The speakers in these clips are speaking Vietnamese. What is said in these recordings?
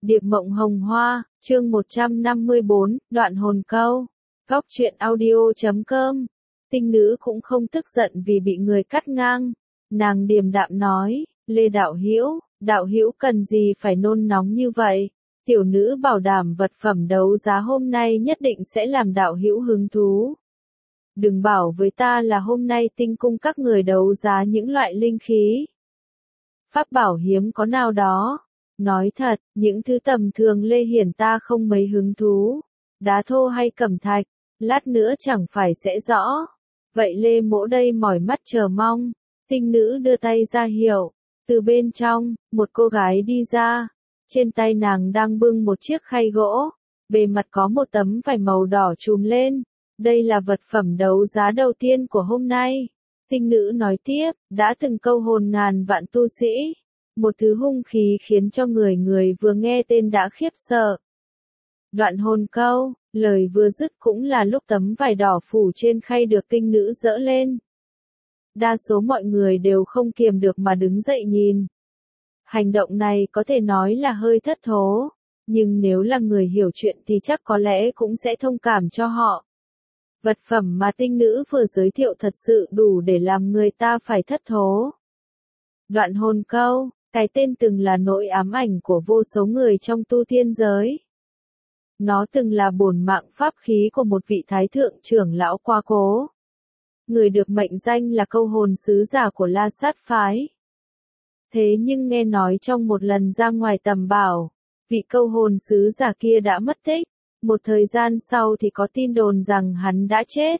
Điệp Mộng Hồng Hoa, chương 154, đoạn hồn câu. Góc truyện audio.com. Tinh nữ cũng không tức giận vì bị người cắt ngang. Nàng điềm đạm nói, Lê đạo hữu cần gì phải nôn nóng như vậy. Tiểu nữ bảo đảm vật phẩm đấu giá hôm nay nhất định sẽ làm đạo hữu hứng thú. Đừng bảo với ta là hôm nay tinh cung các người đấu giá những loại linh khí. Pháp bảo hiếm có nào đó. Nói thật, những thứ tầm thường Lê Hiển ta không mấy hứng thú. Đá thô hay cẩm thạch, lát nữa chẳng phải sẽ rõ. Vậy Lê mỗ đây mỏi mắt chờ mong. Tinh nữ đưa tay ra hiệu. Từ bên trong, một cô gái đi ra. Trên tay nàng đang bưng một chiếc khay gỗ. Bề mặt có một tấm vải màu đỏ trùm lên. Đây là vật phẩm đấu giá đầu tiên của hôm nay. Tinh nữ nói tiếp, đã từng câu hồn ngàn vạn tu sĩ. Một thứ hung khí khiến cho người vừa nghe tên đã khiếp sợ. Đoạn hồn câu, lời vừa dứt cũng là lúc tấm vải đỏ phủ trên khay được tinh nữ dỡ lên. Đa số mọi người đều không kiềm được mà đứng dậy nhìn. Hành động này có thể nói là hơi thất thố, nhưng nếu là người hiểu chuyện thì chắc có lẽ cũng sẽ thông cảm cho họ. Vật phẩm mà tinh nữ vừa giới thiệu thật sự đủ để làm người ta phải thất thố. Đoạn hồn câu, cái tên từng là nỗi ám ảnh của vô số người trong tu tiên giới. Nó từng là bổn mạng pháp khí của một vị thái thượng trưởng lão quá cố. Người được mệnh danh là câu hồn sứ giả của La Sát phái. Thế nhưng nghe nói trong một lần ra ngoài tầm bảo, vị câu hồn sứ giả kia đã mất tích. Một thời gian sau thì có tin đồn rằng hắn đã chết.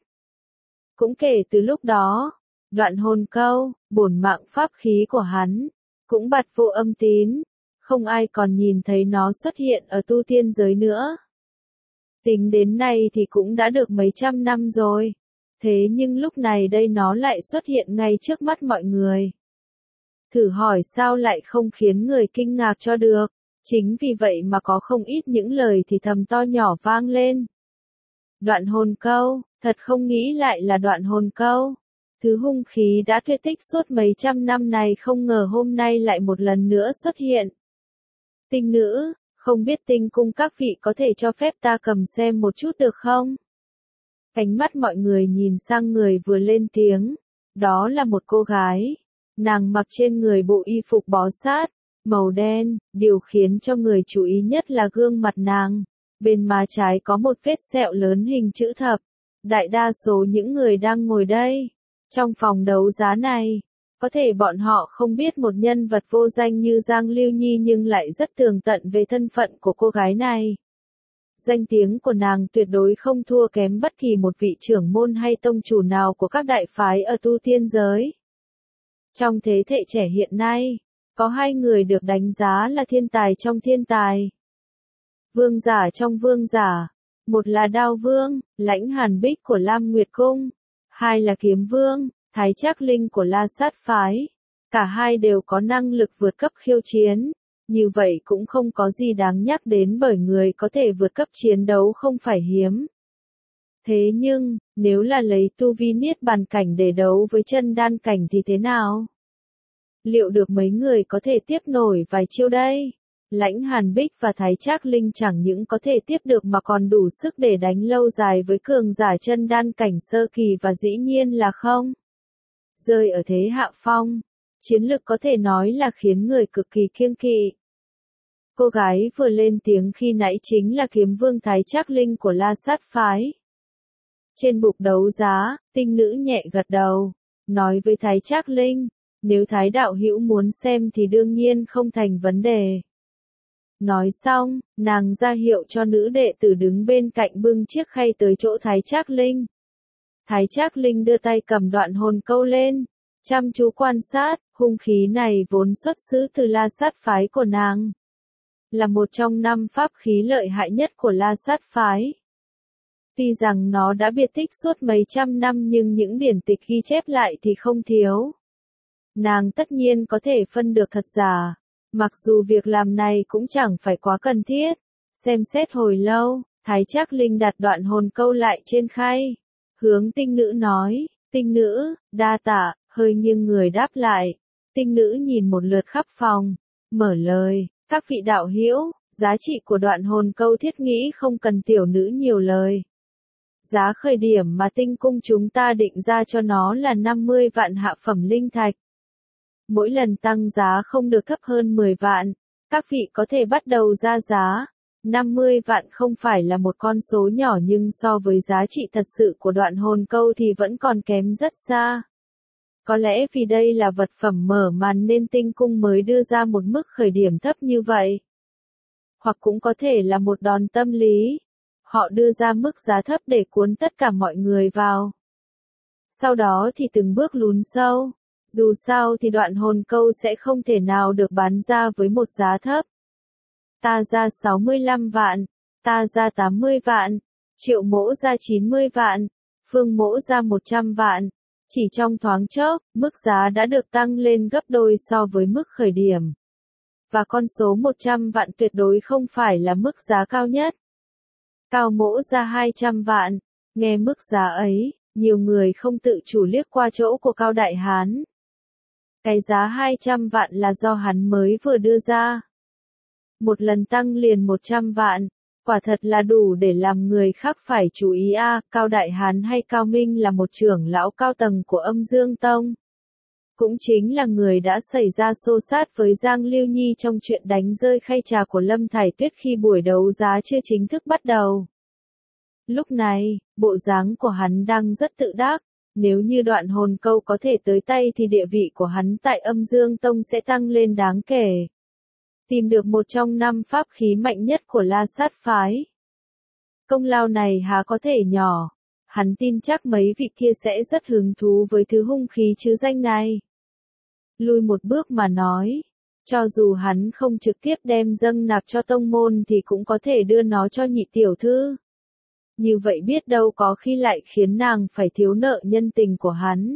Cũng kể từ lúc đó, đoạn hồn câu, bổn mạng pháp khí của hắn, cũng bặt vô âm tín, không ai còn nhìn thấy nó xuất hiện ở tu tiên giới nữa. Tính đến nay thì cũng đã được mấy trăm năm rồi, thế nhưng lúc này đây nó lại xuất hiện ngay trước mắt mọi người. Thử hỏi sao lại không khiến người kinh ngạc cho được, chính vì vậy mà có không ít những lời thì thầm to nhỏ vang lên. Đoạn hồn câu, thật không nghĩ lại là đoạn hồn câu. Thứ hung khí đã tuyệt tích suốt mấy trăm năm này không ngờ hôm nay lại một lần nữa xuất hiện. Tinh nữ, không biết tinh cung các vị có thể cho phép ta cầm xem một chút được không? Ánh mắt mọi người nhìn sang người vừa lên tiếng. Đó là một cô gái. Nàng mặc trên người bộ y phục bó sát, màu đen, điều khiến cho người chú ý nhất là gương mặt nàng. Bên má trái có một vết sẹo lớn hình chữ thập. Đại đa số những người đang ngồi đây, trong phòng đấu giá này, có thể bọn họ không biết một nhân vật vô danh như Giang Lưu Nhi nhưng lại rất tường tận về thân phận của cô gái này. Danh tiếng của nàng tuyệt đối không thua kém bất kỳ một vị trưởng môn hay tông chủ nào của các đại phái ở tu tiên giới. Trong thế hệ trẻ hiện nay, có hai người được đánh giá là thiên tài trong thiên tài. Vương giả trong vương giả. Một là Đao Vương, Lãnh Hàn Bích của Lam Nguyệt Cung. Hai là Kiếm Vương, Thái Trác Linh của La Sát phái. Cả hai đều có năng lực vượt cấp khiêu chiến. Như vậy cũng không có gì đáng nhắc đến bởi người có thể vượt cấp chiến đấu không phải hiếm. Thế nhưng, nếu là lấy tu vi niết bàn cảnh để đấu với chân đan cảnh thì thế nào? Liệu được mấy người có thể tiếp nổi vài chiêu đây? Lãnh Hàn Bích và Thái Trác Linh chẳng những có thể tiếp được mà còn đủ sức để đánh lâu dài với cường giả chân đan cảnh sơ kỳ và dĩ nhiên là không. Rơi ở thế hạ phong, chiến lực có thể nói là khiến người cực kỳ kiêng kỵ. Cô gái vừa lên tiếng khi nãy chính là Kiếm Vương Thái Trác Linh của La Sát phái. Trên bục đấu giá, tinh nữ nhẹ gật đầu, nói với Thái Trác Linh, nếu Thái đạo hữu muốn xem thì đương nhiên không thành vấn đề. Nói xong, nàng ra hiệu cho nữ đệ tử đứng bên cạnh bưng chiếc khay tới chỗ Thái Trác Linh. Thái Trác Linh đưa tay cầm đoạn hồn câu lên, chăm chú quan sát, hung khí này vốn xuất xứ từ La Sát phái của nàng. Là một trong 5 pháp khí lợi hại nhất của La Sát phái. Tuy rằng nó đã biệt tích suốt mấy trăm năm nhưng những điển tịch ghi chép lại thì không thiếu. Nàng tất nhiên có thể phân được thật giả. Mặc dù việc làm này cũng chẳng phải quá cần thiết. Xem xét hồi lâu, Thái Trác Linh đặt đoạn hồn câu lại trên khay. Hướng tinh nữ nói, tinh nữ, đa tạ, hơi nghiêng người đáp lại. Tinh nữ nhìn một lượt khắp phòng, mở lời, các vị đạo hữu, Giá trị của đoạn hồn câu thiết nghĩ không cần tiểu nữ nhiều lời. Giá khởi điểm mà tinh cung chúng ta định ra cho nó là 50 vạn hạ phẩm linh thạch. Mỗi lần tăng giá không được thấp hơn 10 vạn, các vị có thể bắt đầu ra giá. 50 vạn không phải là một con số nhỏ nhưng so với giá trị thật sự của đoạn hồn câu thì vẫn còn kém rất xa. Có lẽ vì đây là vật phẩm mở màn nên tinh cung mới đưa ra một mức khởi điểm thấp như vậy. Hoặc cũng có thể là một đòn tâm lý. Họ đưa ra mức giá thấp để cuốn tất cả mọi người vào. Sau đó thì từng bước lún sâu. Dù sao thì đoạn hồn câu sẽ không thể nào được bán ra với một giá thấp. Ta ra 65 vạn, ta ra 80 vạn, Triệu Mỗ ra 90 vạn, Phương Mỗ ra 100 vạn. Chỉ trong thoáng chốc, mức giá đã được tăng lên gấp đôi so với mức khởi điểm. Và con số 100 vạn tuyệt đối không phải là mức giá cao nhất. Cao Mỗ ra 200 vạn, nghe mức giá ấy, nhiều người không tự chủ liếc qua chỗ của Cao Đại Hán. Cái giá 200 vạn là do hắn mới vừa đưa ra. Một lần tăng liền 100 vạn, quả thật là đủ để làm người khác phải chú ý a. Cao Đại Hán hay Cao Minh là một trưởng lão cao tầng của Âm Dương Tông. Cũng chính là người đã xảy ra xô xát với Giang Lưu Nhi trong chuyện đánh rơi khay trà của Lâm Thải Tuyết khi buổi đấu giá chưa chính thức bắt đầu. Lúc này, bộ dáng của hắn đang rất tự đắc. Nếu như đoạn hồn câu có thể tới tay thì địa vị của hắn tại Âm Dương Tông sẽ tăng lên đáng kể. Tìm được một trong 5 pháp khí mạnh nhất của La Sát Phái. Công lao này há có thể nhỏ. Hắn tin chắc mấy vị kia sẽ rất hứng thú với thứ hung khí chứ danh này. Lùi một bước mà nói, cho dù hắn không trực tiếp đem dâng nạp cho tông môn thì cũng có thể đưa nó cho nhị tiểu thư. Như vậy biết đâu có khi lại khiến nàng phải thiếu nợ nhân tình của hắn.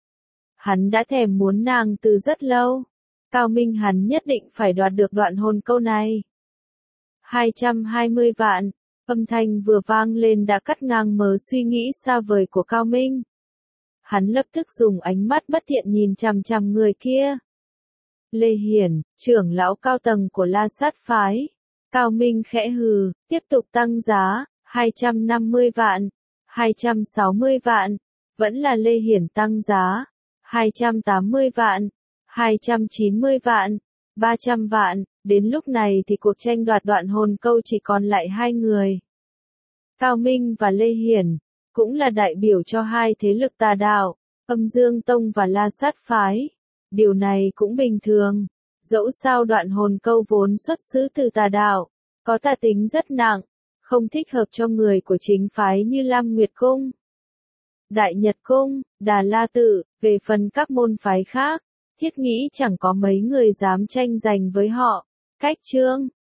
Hắn đã thèm muốn nàng từ rất lâu. Cao Minh hắn nhất định phải đoạt được đoạn hồn câu này. 220 vạn, âm thanh vừa vang lên đã cắt ngang mớ suy nghĩ xa vời của Cao Minh. Hắn lập tức dùng ánh mắt bất thiện nhìn chằm chằm người kia. Lê Hiển, trưởng lão cao tầng của La Sát Phái. Cao Minh khẽ hừ, tiếp tục tăng giá, 250 vạn, 260 vạn, vẫn là Lê Hiển tăng giá, 280 vạn, 290 vạn, 300 vạn, đến lúc này thì cuộc tranh đoạt đoạn hồn câu chỉ còn lại hai người. Cao Minh và Lê Hiển, cũng là đại biểu cho hai thế lực tà đạo, Âm Dương Tông và La Sát Phái. Điều này cũng bình thường, dẫu sao đoạn hồn câu vốn xuất xứ từ tà đạo, có tà tính rất nặng, không thích hợp cho người của chính phái như Lam Nguyệt Cung, Đại Nhật Cung, Đà La Tự. Về phần các môn phái khác, thiết nghĩ chẳng có mấy người dám tranh giành với họ. Cách chương